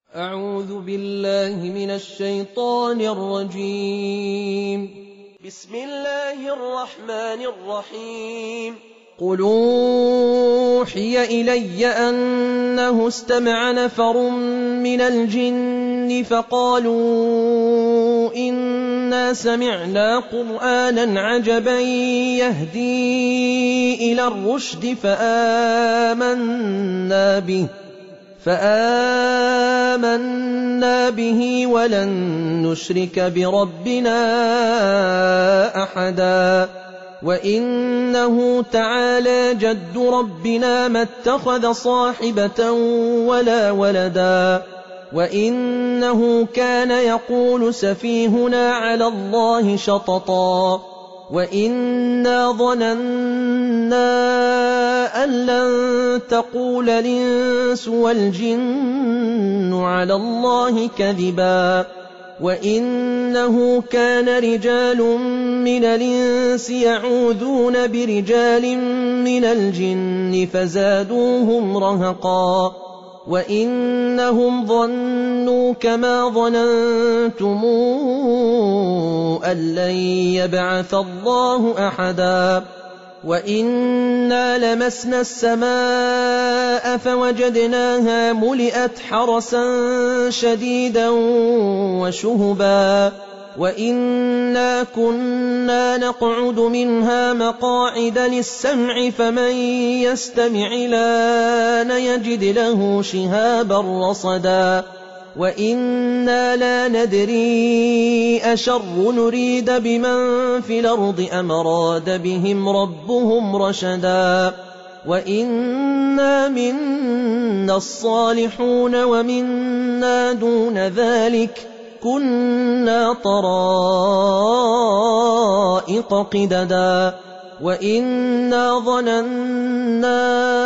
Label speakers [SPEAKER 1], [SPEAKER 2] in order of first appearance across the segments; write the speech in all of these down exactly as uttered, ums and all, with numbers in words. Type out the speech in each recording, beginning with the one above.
[SPEAKER 1] أعوذ بالله من الشيطان الرجيم.
[SPEAKER 2] بسم الله الرحمن الرحيم.
[SPEAKER 1] قل أوحي إلي أنه استمع نفر من الجن فقالوا إنا سمعنا قرآنا عجبا يهدي إلى الرشد فآمنا به فآمنا به ولن نشرك بربنا أحدا وإنه تعالى جد ربنا ما اتخذ صاحبة ولا ولدا وإنه كان يقول سفيهنا على الله شططا وإنا ظننا أن لن تقول الإنس والجن على الله كذبا وإنه كان رجال من الإنس يعوذون برجال من الجن فزادوهم رهقا وإنهم ظنوا كما ظننتم أن لن يبعث الله أحدا وإنا لمسنا السماء فوجدناها ملئت حرسا شديدا وشهبا وإنا كنا نقعد منها مقاعد للسمع فمن يستمع الآن يجد له شهابا رصدا وإنا لا ندري أشر نريد بمن في الأرض أم أراد بهم ربهم رشدا وإنا منا الصالحون ومنا دون ذلك كنا طرائق قددا وإنا ظننا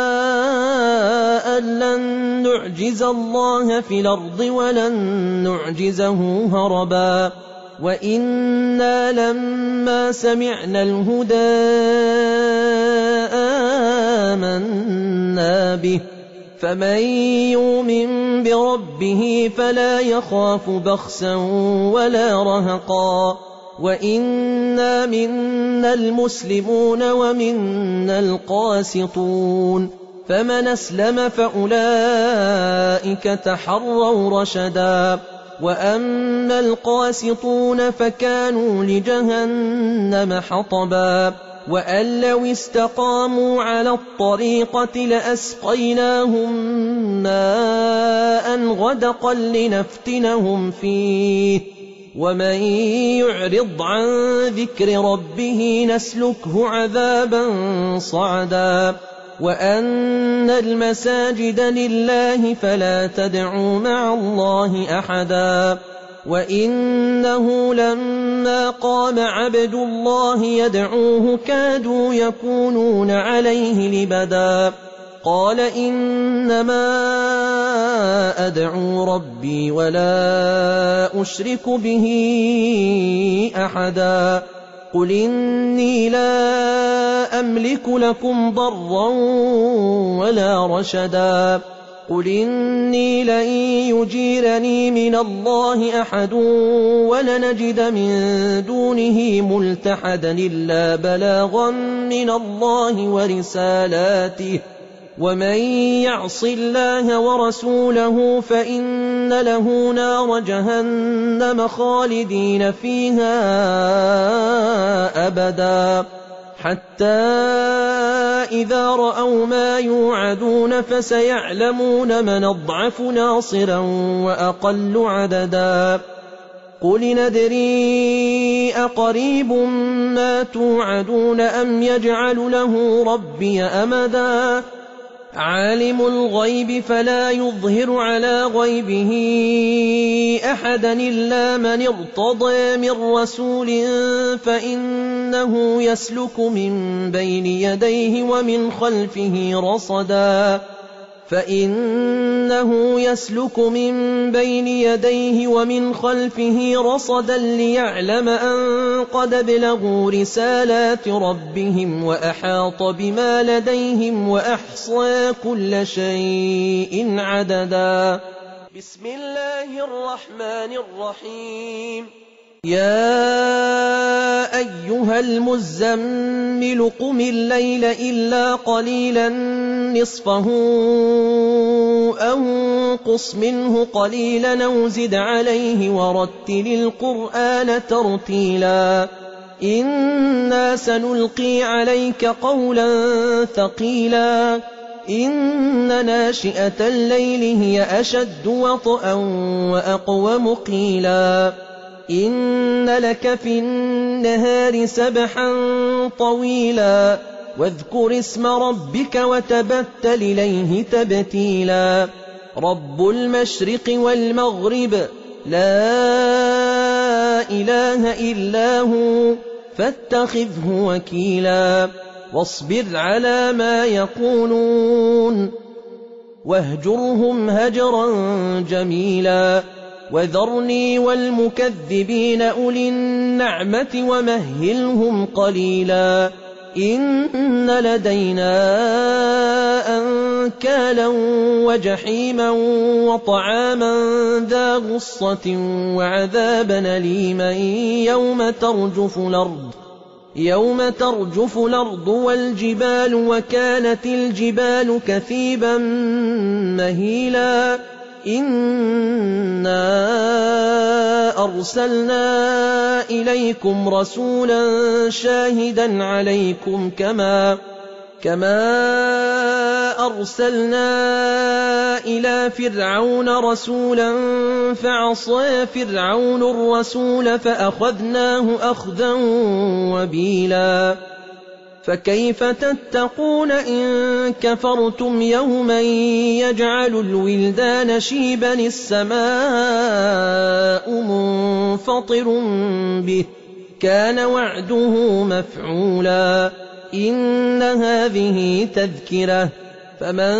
[SPEAKER 1] أن لن نعجز الله في الأرض ولن نعجزه هربا وإنا لما سمعنا الهدى آمنا به فمن يؤمن بربه فلا يخاف بخسا ولا رهقا وإنا منا المسلمون ومنا القاسطون فمن أسلم فأولئك تحروا رشدا وأما القاسطون فكانوا لجهنم حطبا وأن لو استقاموا على الطريقة لأسقيناهم ماء غدقا لنفتنهم فيه ومن يعرض عن ذكر ربه نسلكه عذابا صعدا وأن المساجد لله فلا تدعوا مع الله أحدا وإنه لما قام عبد الله يدعوه كادوا يكونون عليه لبدا قال إنما أدعو ربي ولا أشرك به أحدا قل إني لا أملك لكم ضرا ولا رشدا قل إني لن يجيرني من الله أحد ولنجد من دونه ملتحدا إلا بلاغا من الله ورسالاته ومن يعص الله ورسوله فإن له نار جهنم خالدين فيها أبدا حتى إذا رأوا ما يوعدون فسيعلمون من أضعف ناصرا وأقل عددا قل ندري أقريب ما توعدون أم يجعل له ربي أمدا عالم الغيب فلا يظهر على غيبه أحدا إلا من ارتضى من رسول فإنه يسلك من بين يديه ومن خلفه رصدا فإنه يسلك من بين يديه ومن خلفه رصدا ليعلم أن قد ابلغوا رسالات ربهم وأحاط بما لديهم وأحصى كل شيء عددا
[SPEAKER 2] بسم الله الرحمن الرحيم
[SPEAKER 1] يا أيها المزمل قم الليل إلا قليلا نصفه أو انقص منه قليلا أو زد عليه ورتل القرآن ترتيلا إنا سنلقي عليك قولا ثقيلا إن ناشئة الليل هي أشد وطئا وأقوم قيلا إن لك في النهار سبحا طويلا واذكر اسم ربك وتبتل إليه تبتيلا رب المشرق والمغرب لا إله إلا هو فاتخذه وكيلا واصبر على ما يقولون واهجرهم هجرا جميلا وذرني والمكذبين أولي النعمة ومهلهم قليلا إن لدينا أنكالا وجحيما وطعاما ذا غصة وعذابا أليما يوم ترجف الأرض يوم ترجف الأرض والجبال وكانت الجبال كثيبا مهيلا إنا أرسلنا إليكم رسولا شاهدا عليكم كما كما أرسلنا إلى فرعون رسولا فعصى فرعون الرسول فأخذناه أخذا وبيلا فكيف تتقون إن كفرتم يوما يجعل الولدان شيبا السماء منفطر به كان وعده مفعولا إن هذه تذكرة فمن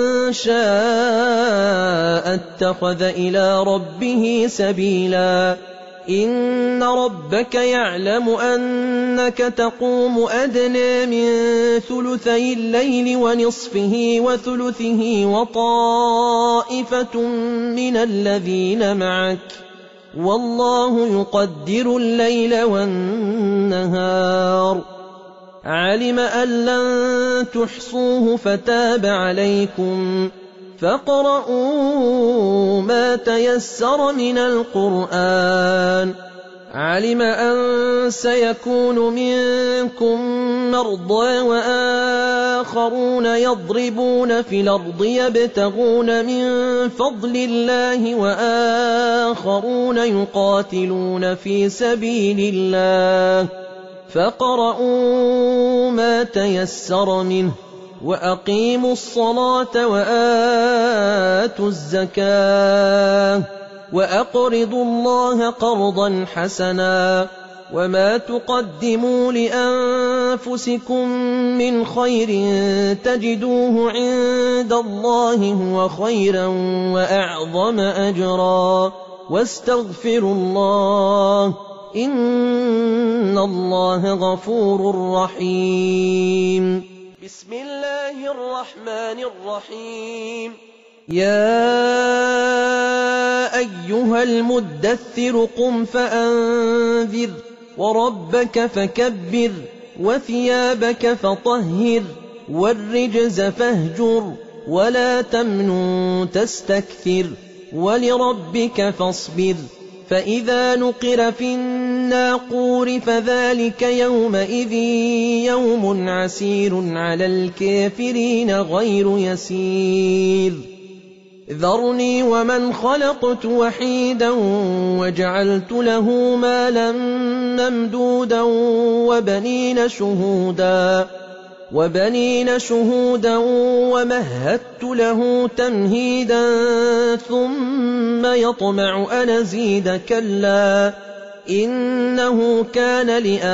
[SPEAKER 1] شاء اتخذ إلى ربه سبيلا إن ربك يعلم أنك تقوم أدنى من ثلثي الليل ونصفه وثلثه وطائفة من الذين معك والله يقدر الليل والنهار علم أن لن تحصوه فتاب عليكم فاقرؤوا ما تيسر من القرآن علم أن سيكون منكم مرضى وآخرون يضربون في الأرض يبتغون من فضل الله وآخرون يقاتلون في سبيل الله فاقرؤوا ما تيسر منه وأقيموا الصلاة وآتوا الزكاة وأقرضوا الله قرضا حسنا وما تقدموا لأنفسكم من خير تجدوه عند الله هو خيرا وأعظم أجرا واستغفروا الله إن الله غفور رحيم
[SPEAKER 2] بسم الله الرحمن الرحيم
[SPEAKER 1] يا أيها المدثر قم فأنذر وربك فكبر وثيابك فطهر والرجز فاهجر ولا تمنن تستكثر ولربك فاصبر فإذا نقر في الناقور فذلك يومئذ يوم عسير على الكافرين غير يسير ذرني ومن خلقت وحيدا وجعلت له مالا ممدودا وبنين شهودا وبنين شهودا ومهدت له تمهيدا ثم يطمع أن أزيد كلا إنه كان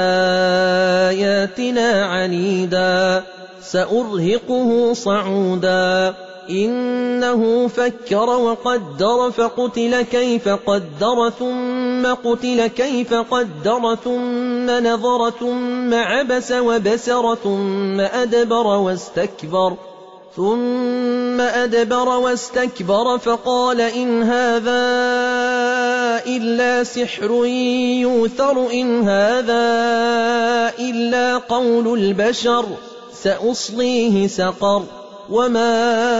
[SPEAKER 1] لآياتنا عنيدا سأرهقه صعودا إنه فكر وقدر فقتل كيف قدر ثم قتل كيف قدر ثم نظر ثم عبس وبسر ثم أدبر واستكبر ثم أدبر واستكبر فقال إن هذا إلا سحر يؤثر إن هذا إلا قول البشر سأصليه سقر وما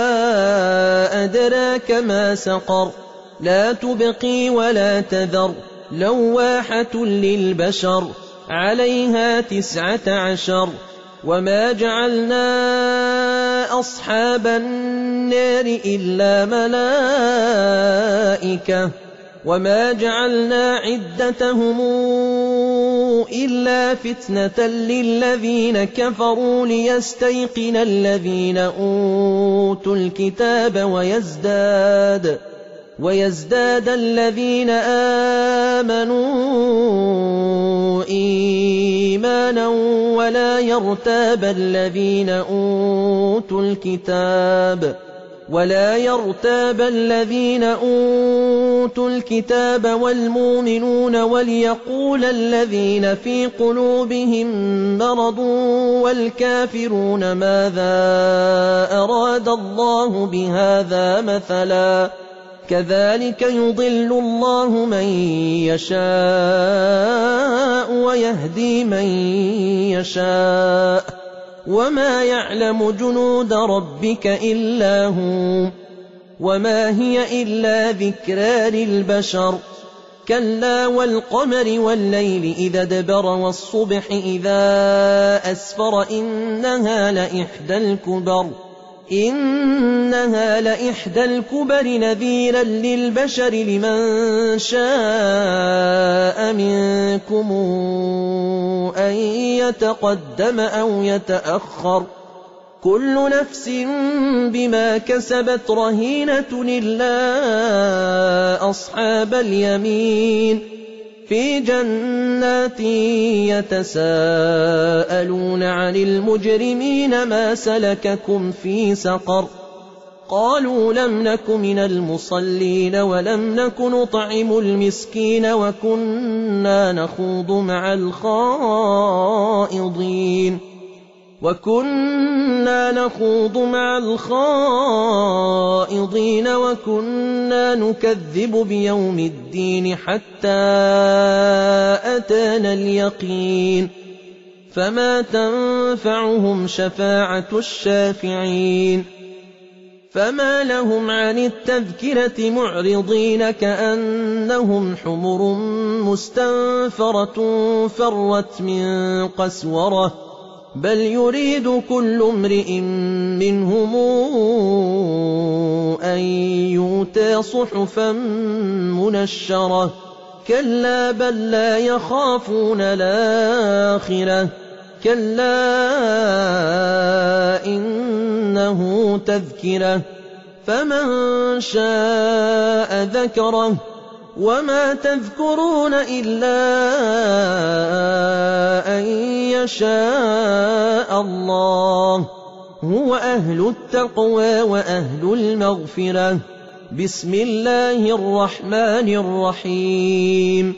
[SPEAKER 1] أدراك ما سقر لا تبقي ولا تذر لواحة للبشر عليها تسعة عشر وما جعلنا أصحاب النار إلا ملائكة وما جعلنا عدتهم إلا فتنة للذين كفروا ليستيقن الذين أوتوا الكتاب ويزداد ويزداد الذين آمنوا إيمانا ولا يرتاب الذين أوتوا الكتاب ولا يرتاب الذين أوتوا الكتاب والمؤمنون وليقول الذين في قلوبهم مرض والكافرون ماذا أراد الله بهذا مثلا كذلك يضل الله من يشاء ويهدي من يشاء وما يعلم جنود ربك إلا هو وما هي إلا ذكرى للبشر كلا والقمر والليل إذا دبر والصبح إذا أسفر إنها لإحدى الكبر إنها لإحدى الكبر نذيرا للبشر لمن شاء منكم أن يتقدم أو يتأخر كل نفس بما كسبت رهينة إلا أصحاب اليمين في جنات يتساءلون عن المجرمين ما سلككم في سقر قالوا لم نك من المصلين ولم نك نطعم المسكين وكنا نخوض مع الخائضين وكنا نخوض مع الخائضين وكنا نكذب بيوم الدين حتى أتانا اليقين فما تنفعهم شفاعة الشافعين فما لهم عن التذكرة معرضين كأنهم حمر مستنفرة فرت من قسورة بل يريد كل امرئ منهم أن يؤتى صحفا منشرة كلا بل لا يخافون الآخرة كلا إنه تذكرة فمن شاء ذكره وما تذكرون إلا أن يشاء الله هو أهل التقوى وأهل المغفرة بسم الله الرحمن الرحيم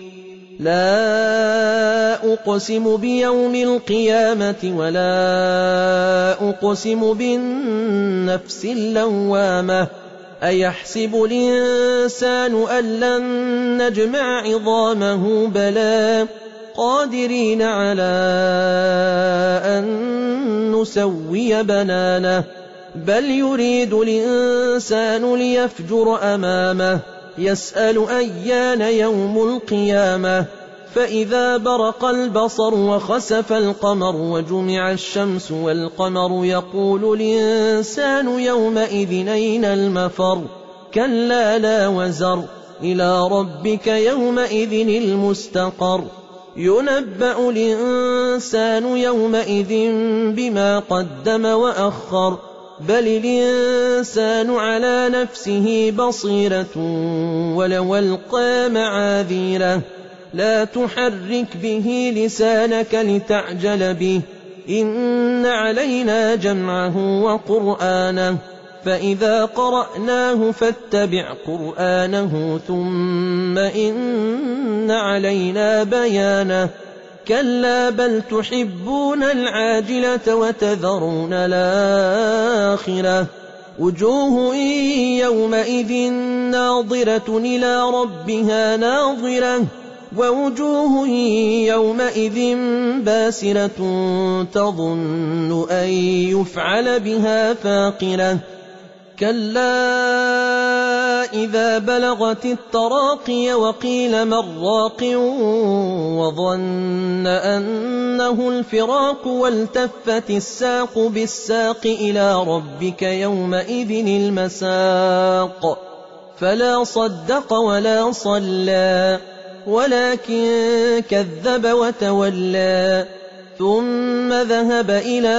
[SPEAKER 1] لا أقسم بيوم القيامة ولا أقسم بالنفس اللوامة أيحسب الإنسان أن لن نجمع عظامه بلى قادرين على أن نسوي بنانه بل يريد الإنسان ليفجر أمامه يسأل أيان يوم القيامة فإذا برق البصر وخسف القمر وجمع الشمس والقمر يقول الإنسان يومئذ أين المفر كلا لا وزر إلى ربك يومئذ المستقر ينبأ الإنسان يومئذ بما قدم وأخر بل الإنسان على نفسه بصيرة ولو ألقى معاذيره لا تحرك به لسانك لتعجل به إن علينا جمعه وقرآنه فإذا قرأناه فاتبع قرآنه ثم إن علينا بيانه كلا بل تحبون العاجلة وتذرون الآخرة وجوه يومئذ ناظرة إلى ربها ناظرة ووجوه يومئذ باسرة تظن أن يفعل بها فاقرة كلا إذا بلغت التراقي وقيل من راق وظن أنه الفراق والتفت الساق بالساق إلى ربك يومئذ المساق فلا صدق ولا صلى ولكن كذب وتولى ثم ذهب إلى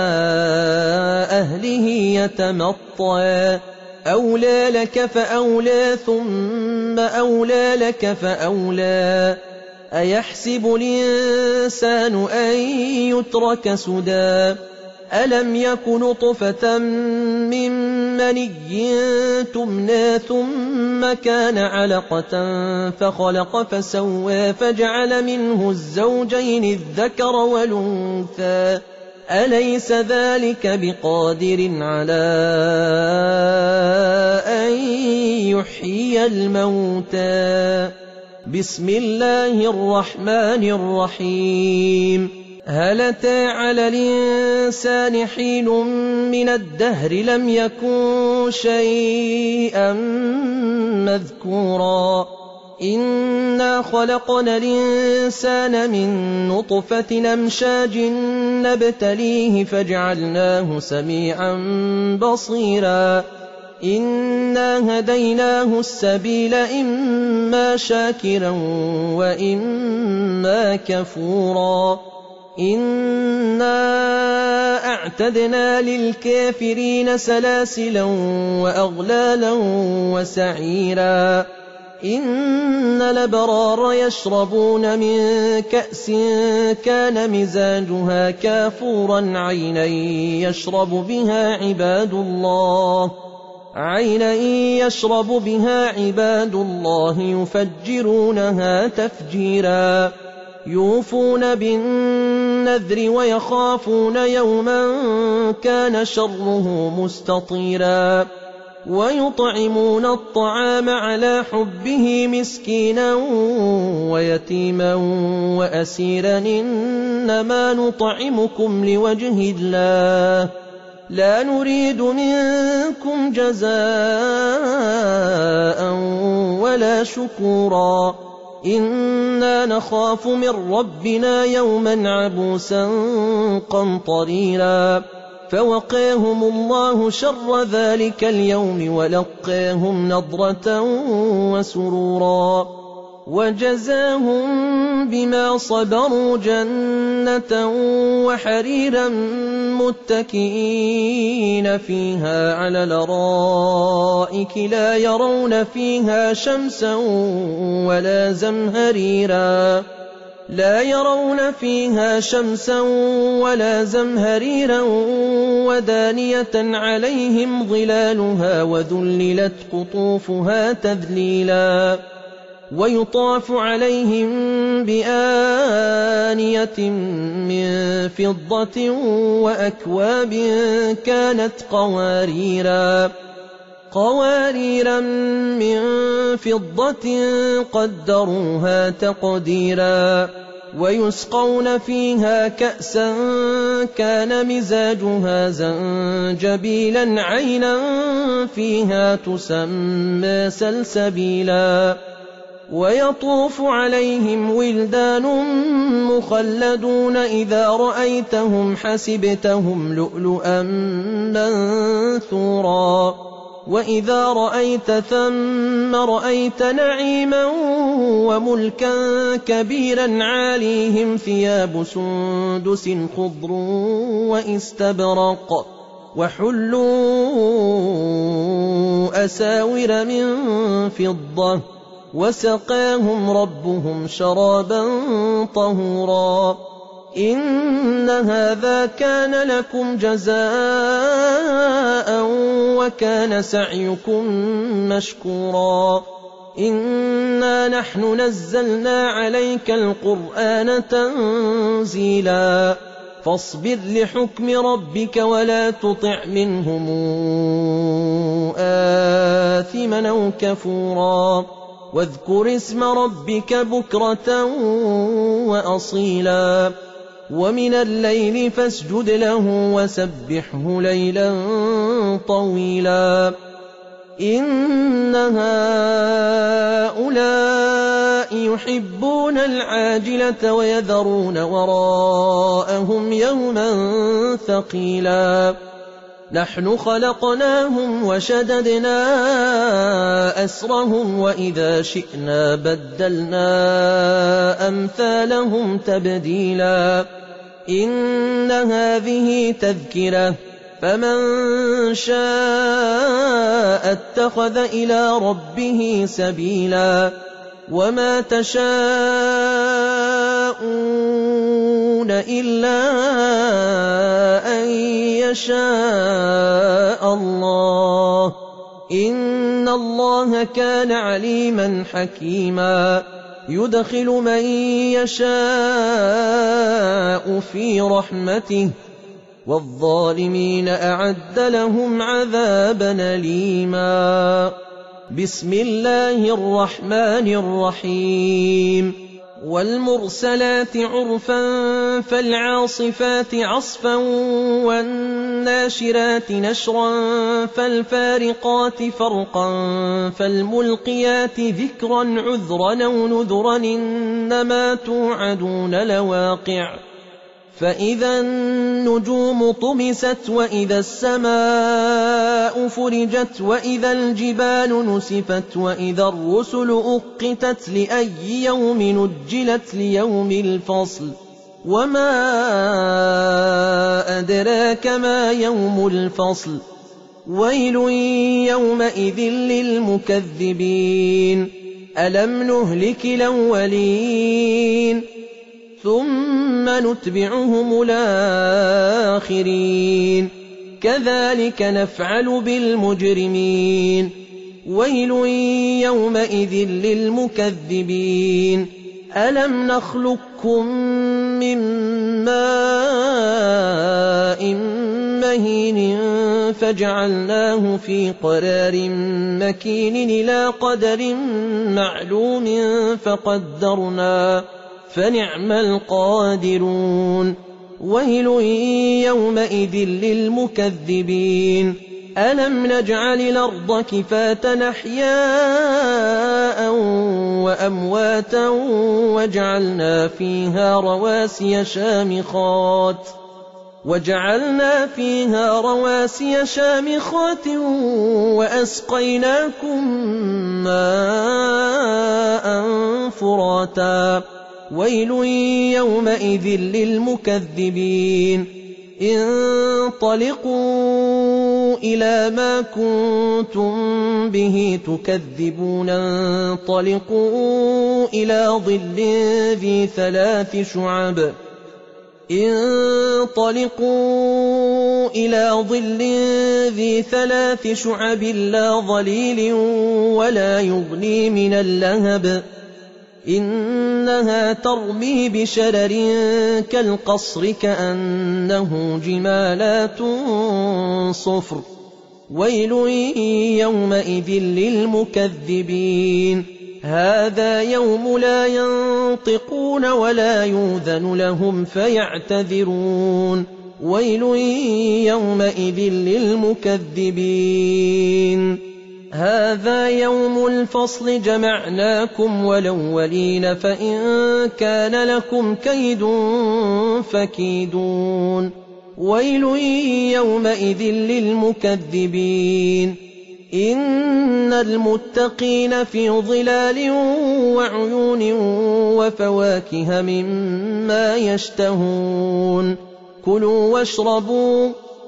[SPEAKER 1] أهله يتمطى أولى لك فأولى ثم أولى لك فأولى أيحسب الإنسان أن يترك سدى ألم يك نطفة من مني تمنى ثم كان علقة فخلق فسوى فجعل منه الزوجين الذكر والأنثى أليس ذلك بقادر على أن يحيي الموتى بسم الله الرحمن الرحيم هل أتى على الإنسان حين من الدهر لم يكن شيئا مذكورا إنا خلقنا الإنسان من نطفة أمشاج نبتليه فجعلناه سميعا بصيرا إنا هديناه السبيل إما شاكرا وإما كفورا إنا أعتدنا للكافرين سلاسلا وأغلالا وسعيرا إن الأبرار يشربون من كأس كان مزاجها كافورا عينا يشرب بها عباد الله عينا يشرب بها عباد الله يفجرونها تفجيرا يوفون بالنذر ويخافون يوما كان شره مستطيرا ويطعمون الطعام على حبه مسكينا ويتيما وأسيرا إنما نطعمكم لوجه الله لا نريد منكم جزاء ولا شكورا إنا نخاف من ربنا يوما عبوسا قمطريرا فوقاهم الله شر ذلك اليوم ولقاهم نضرة وسرورا وجزاهم بما صبروا جنة وحريرا متكئين فيها على الأرائك لا يرون فيها شمسا ولا زمهريرا لا يرون فيها شمسا ولا زمهريرا ودانية عليهم ظلالها وذللت قطوفها تذليلا ويطاف عليهم بآنية من فضة وأكواب كانت قواريرا قواريرا من فضة قدروها تقديرا ويسقون فيها كأسا كان مزاجها زنجبيلا عينا فيها تسمى سلسبيلا ويطوف عليهم ولدان مخلدون إذا رأيتهم حسبتهم لؤلؤا منثورا وإذا رأيت ثم رأيت نعيما وملكا كبيرا عاليهم ثياب سندس خضر وإستبرق وحلوا أساور من فضة وسقاهم ربهم شرابا طهورا إن هذا كان لكم جزاء وكان سعيكم مشكورا إنا نحن نزلنا عليك القرآن تنزيلا فاصبر لحكم ربك ولا تطع منهم آثما أو كفورا واذكر اسم ربك بكرة وأصيلا ومن الليل فاسجد له وسبحه ليلا طويلا إن هؤلاء يحبون العاجلة ويذرون وراءهم يوما ثقيلا نحن خلقناهم وشددنا أسرهم وإذا شئنا بدلنا أمثالهم تبديلا إن هذه تذكرة فمن شاء اتخذ إلى ربه سبيلا وما تشاءون إلا أن يشاء الله إن الله كان عليما حكيما يدخل من يشاء في رحمته والظالمين أعد لهم عذابا أليما بسم الله الرحمن الرحيم والمرسلات عرفا فالعاصفات عصفا والناشرات نشرا فالفارقات فرقا فالملقيات ذكرا عذرا أو نذرا إنما توعدون لواقع فإذا النجوم طمست وإذا السماء فرجت وإذا الجبال نسفت وإذا الرسل أقتت لأي يوم نجلت ليوم الفصل وما أدراك ما يوم الفصل ويل يومئذ للمكذبين ألم نهلك الأولين ثم نتبعهم الآخرين كذلك نفعل بالمجرمين ويل يومئذ للمكذبين ألم نخلقكم من ماء مهين فجعلناه في قرار مكين إلى قدر معلوم فقدرنا فنعم القادرون ويل يومئذ للمكذبين ألم نجعل الأرض كفاة أحياء وأمواتا وجعلنا فيها رواسي شامخات وجعلنا فيها رواسي شامخات وأسقيناكم ماء فراتا ويل يومئذ للمكذبين انطلقوا إلى ما كنتم به تكذبون انطلقوا إلى ظل ذي ثلاث شعب انطلقوا إلى ظل ذي ثلاث شعب لا ظليل ولا يغني من اللهب إنها ترمي بشرر كالقصر كأنه جمالات صفر ويل يومئذ للمكذبين هذا يوم لا ينطقون ولا يؤذن لهم فيعتذرون ويل يومئذ للمكذبين هذا يوم الفصل جمعناكم والأولين فإن كان لكم كيد فكيدون ويل يومئذ للمكذبين إن المتقين في ظلال وعيون وفواكه مما يشتهون كلوا واشربوا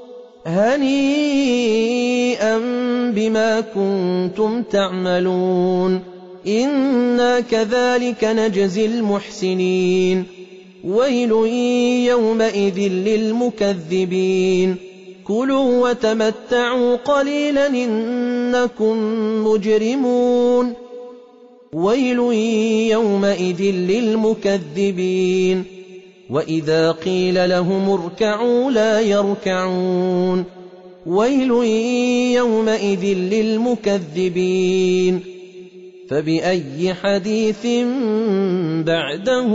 [SPEAKER 1] هنيئا بما كنتم تعملون إنا كذلك نجزي المحسنين ويل يومئذ للمكذبين كلوا وتمتعوا قليلا إنكم مجرمون ويل يومئذ للمكذبين وإذا قيل لهم اركعوا لا يركعون ويل يومئذ للمكذبين فبأي حديث بعده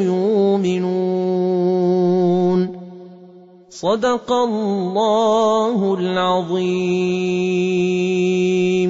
[SPEAKER 1] يؤمنون صدق الله العظيم.